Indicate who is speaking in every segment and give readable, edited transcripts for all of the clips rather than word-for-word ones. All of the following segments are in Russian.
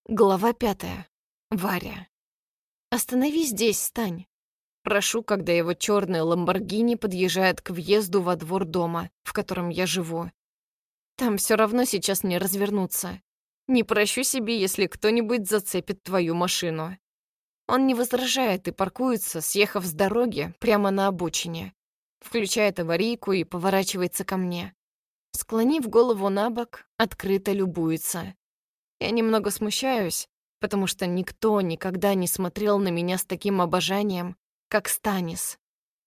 Speaker 1: Глава 5. Варя. «Остановись здесь, Стань!» Прошу, когда его черный ламборгини подъезжает к въезду во двор дома, в котором я живу. Там все равно сейчас не развернуться. Не прощу себе, если кто-нибудь зацепит твою машину. Он не возражает и паркуется, съехав с дороги прямо на обочине. Включает аварийку и поворачивается ко мне. Склонив голову на бок, открыто любуется. Я немного смущаюсь, потому что никто никогда не смотрел на меня с таким обожанием, как Станис.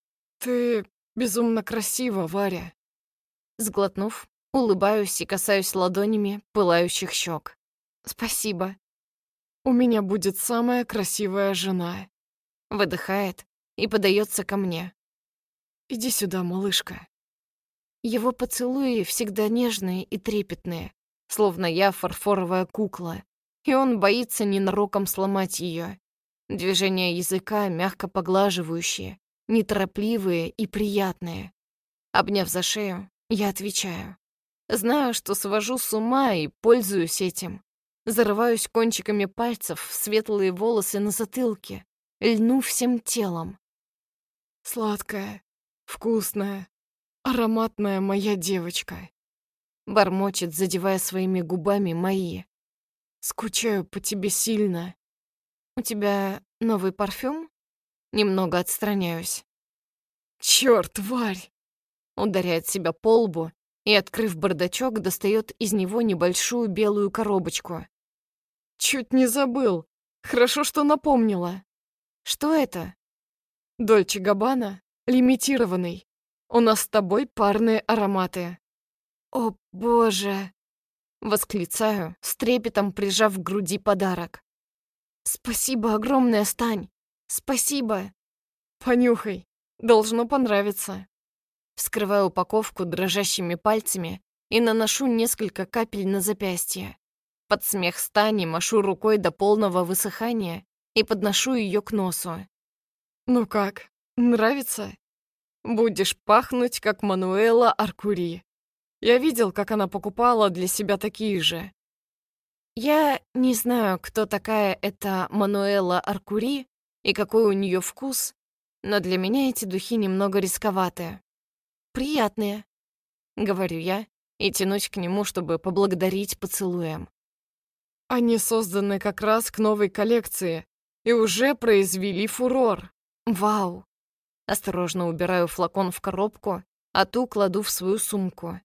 Speaker 2: «Ты безумно красива, Варя».
Speaker 1: Сглотнув, улыбаюсь и касаюсь ладонями пылающих щек. «Спасибо»,
Speaker 2: «У меня будет самая красивая жена».
Speaker 1: выдыхает и подается ко мне.
Speaker 2: «Иди сюда, малышка».
Speaker 1: Его поцелуи всегда нежные и трепетные, словно я фарфоровая кукла, и он боится ненароком сломать ее. Движения языка мягко поглаживающие, неторопливые и приятные. Обняв за шею, я отвечаю. Знаю, что свожу с ума и пользуюсь этим. Зарываюсь кончиками пальцев в светлые волосы на затылке, льну всем телом.
Speaker 2: «Сладкая, вкусная, ароматная моя девочка».
Speaker 1: Бормочет, задевая своими губами мои.
Speaker 2: «Скучаю по тебе сильно».
Speaker 1: «У тебя новый парфюм?» Немного отстраняюсь.
Speaker 2: «Чёрт, Варь!»
Speaker 1: Ударяет себя по лбу и, открыв бардачок, достает из него небольшую белую коробочку.
Speaker 2: Чуть не забыл. Хорошо, что напомнила.
Speaker 1: Что это?
Speaker 2: Дольче Габбана, лимитированный. У нас с тобой парные ароматы.
Speaker 1: О, боже! Восклицаю, с трепетом прижав к груди подарок. Спасибо огромное, Стань! Спасибо!
Speaker 2: Понюхай, должно понравиться.
Speaker 1: Вскрываю упаковку дрожащими пальцами и наношу несколько капель на запястье. Под смех Стани машу рукой до полного высыхания и подношу ее к носу.
Speaker 2: Ну как, нравится? Будешь пахнуть, как Мануэла Аркури. Я видел, как она покупала для себя такие же.
Speaker 1: Я не знаю, кто такая эта Мануэла Аркури и какой у нее вкус, но для меня эти духи немного рисковатые. Приятные, говорю я и тянусь к нему, чтобы поблагодарить поцелуем.
Speaker 2: Они созданы как раз к новой коллекции и уже произвели фурор.
Speaker 1: Вау! Осторожно убираю флакон в коробку, а ту кладу в свою сумку.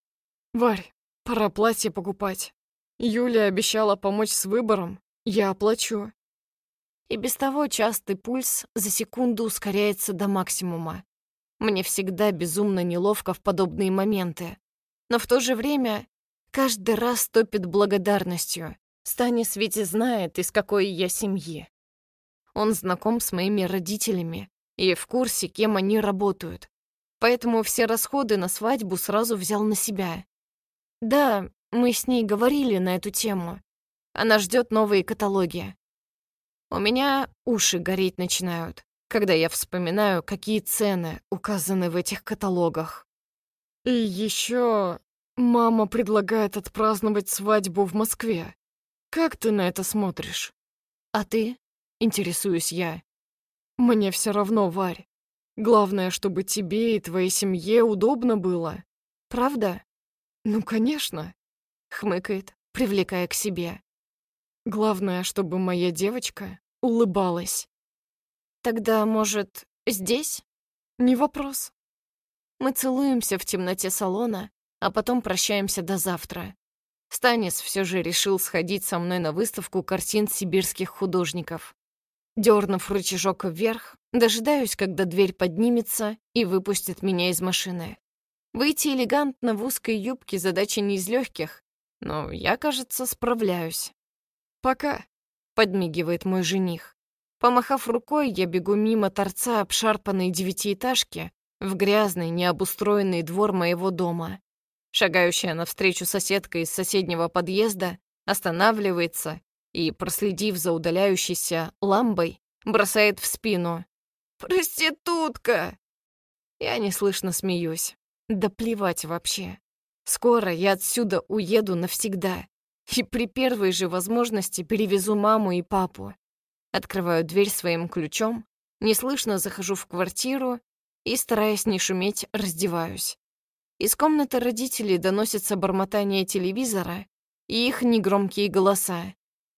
Speaker 2: Варь, пора платье покупать. Юля обещала помочь с выбором. Я оплачу.
Speaker 1: И без того частый пульс за секунду ускоряется до максимума. Мне всегда безумно неловко в подобные моменты. Но в то же время каждый раз топит благодарностью. Станис ведь и знает, из какой я семьи. Он знаком с моими родителями и в курсе, кем они работают. Поэтому все расходы на свадьбу сразу взял на себя. Да, мы с ней говорили на эту тему. Она ждет новые каталоги. У меня уши гореть начинают, когда я вспоминаю, какие цены указаны в этих каталогах.
Speaker 2: И еще мама предлагает отпраздновать свадьбу в Москве. Как ты на это смотришь?
Speaker 1: А ты? Интересуюсь я.
Speaker 2: Мне все равно, Варь. Главное, чтобы тебе и твоей семье удобно было.
Speaker 1: Правда?
Speaker 2: Ну, конечно.
Speaker 1: Хмыкает, привлекая к себе.
Speaker 2: Главное, чтобы моя девочка улыбалась.
Speaker 1: Тогда, может, здесь?
Speaker 2: Не вопрос.
Speaker 1: Мы целуемся в темноте салона, а потом прощаемся до завтра. Станис все же решил сходить со мной на выставку картин сибирских художников. Дёрнув рычажок вверх, дожидаюсь, когда дверь поднимется и выпустит меня из машины. Выйти элегантно в узкой юбке задача не из легких, но я, кажется, справляюсь.
Speaker 2: Пока.
Speaker 1: Подмигивает мой жених. Помахав рукой, я бегу мимо торца обшарпанной девятиэтажки в грязный, необустроенный двор моего дома. Шагающая навстречу соседка из соседнего подъезда останавливается и, проследив за удаляющейся ламбой, бросает в спину: «Проститутка!» Я неслышно смеюсь. Да плевать вообще. Скоро я отсюда уеду навсегда. и при первой же возможности перевезу маму и папу. Открываю дверь своим ключом, неслышно захожу в квартиру и, стараясь не шуметь, раздеваюсь. Из комнаты родителей доносится бормотание телевизора и их негромкие голоса.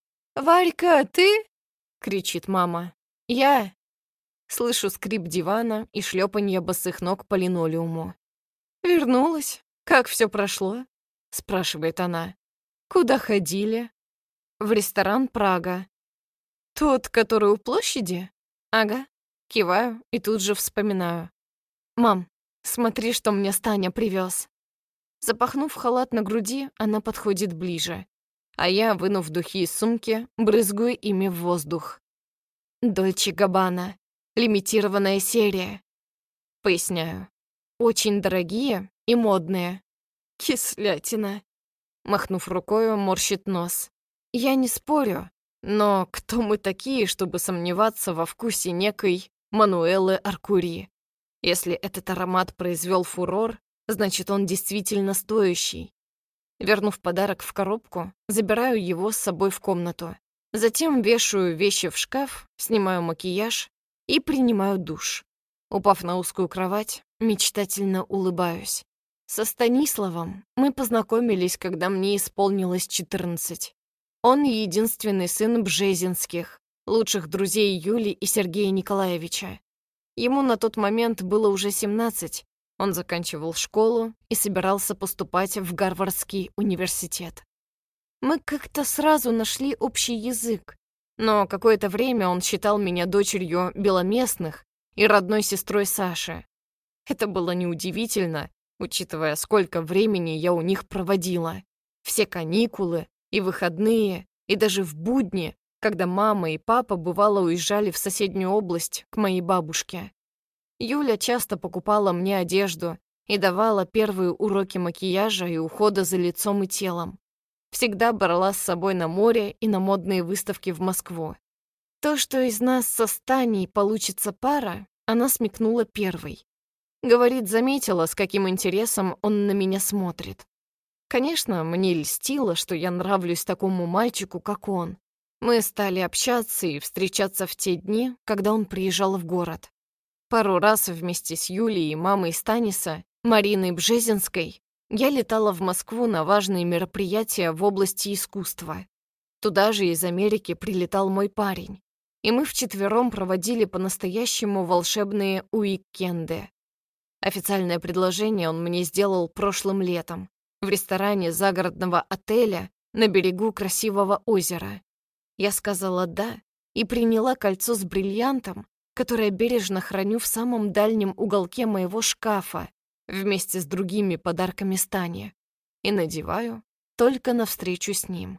Speaker 1: «Варька, ты?» — кричит мама. «Я». Слышу скрип дивана и шлепанье босых ног по линолеуму. «Вернулась? Как все прошло?» — спрашивает она. «Куда ходили?» «В ресторан «Прага». «Тот, который у площади?» «Ага». Киваю и тут же вспоминаю. «Мам, смотри, что мне Станя привез». Запахнув халат на груди, она подходит ближе, а я, вынув духи из сумки, брызгаю ими в воздух. «Дольче Габбана. Лимитированная серия». Поясняю. Очень дорогие и модные. Кислятина. Махнув рукою, морщит нос. Я не спорю, но кто мы такие, чтобы сомневаться во вкусе некой Мануэлы Аркури? Если этот аромат произвел фурор, значит, он действительно стоящий. Вернув подарок в коробку, забираю его с собой в комнату. Затем вешаю вещи в шкаф, снимаю макияж и принимаю душ. Упав на узкую кровать, мечтательно улыбаюсь. Со Станиславом мы познакомились, когда мне исполнилось 14. Он единственный сын Бжезинских, лучших друзей Юли и Сергея Николаевича. Ему на тот момент было уже 17. Он заканчивал школу и собирался поступать в Гарвардский университет. Мы как-то сразу нашли общий язык, но какое-то время он считал меня дочерью Беломестных и родной сестрой Саши. Это было неудивительно, учитывая, сколько времени я у них проводила. Все каникулы и выходные, и даже в будни, когда мама и папа бывало уезжали в соседнюю область к моей бабушке. Юля часто покупала мне одежду и давала первые уроки макияжа и ухода за лицом и телом. Всегда брала с собой на море и на модные выставки в Москву. То, что из нас со Станей получится пара, она смекнула первой. Говорит, заметила, с каким интересом он на меня смотрит. Конечно, мне льстило, что я нравлюсь такому мальчику, как он. Мы стали общаться и встречаться в те дни, когда он приезжал в город. Пару раз вместе с Юлей и мамой Станиса, Мариной Бжезинской, я летала в Москву на важные мероприятия в области искусства. Туда же из Америки прилетал мой парень, и мы вчетвером проводили по-настоящему волшебные уикенды. Официальное предложение он мне сделал прошлым летом в ресторане загородного отеля на берегу красивого озера. Я сказала «да» и приняла кольцо с бриллиантом, которое бережно храню в самом дальнем уголке моего шкафа вместе с другими подарками Стани и надеваю только навстречу с ним.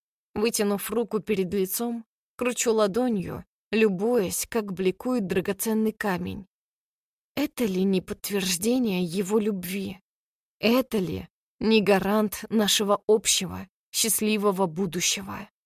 Speaker 1: Вытянув руку перед лицом, кручу ладонью, любуясь, как бликует драгоценный камень. Это ли не подтверждение его любви? Это ли не гарант нашего общего, счастливого будущего?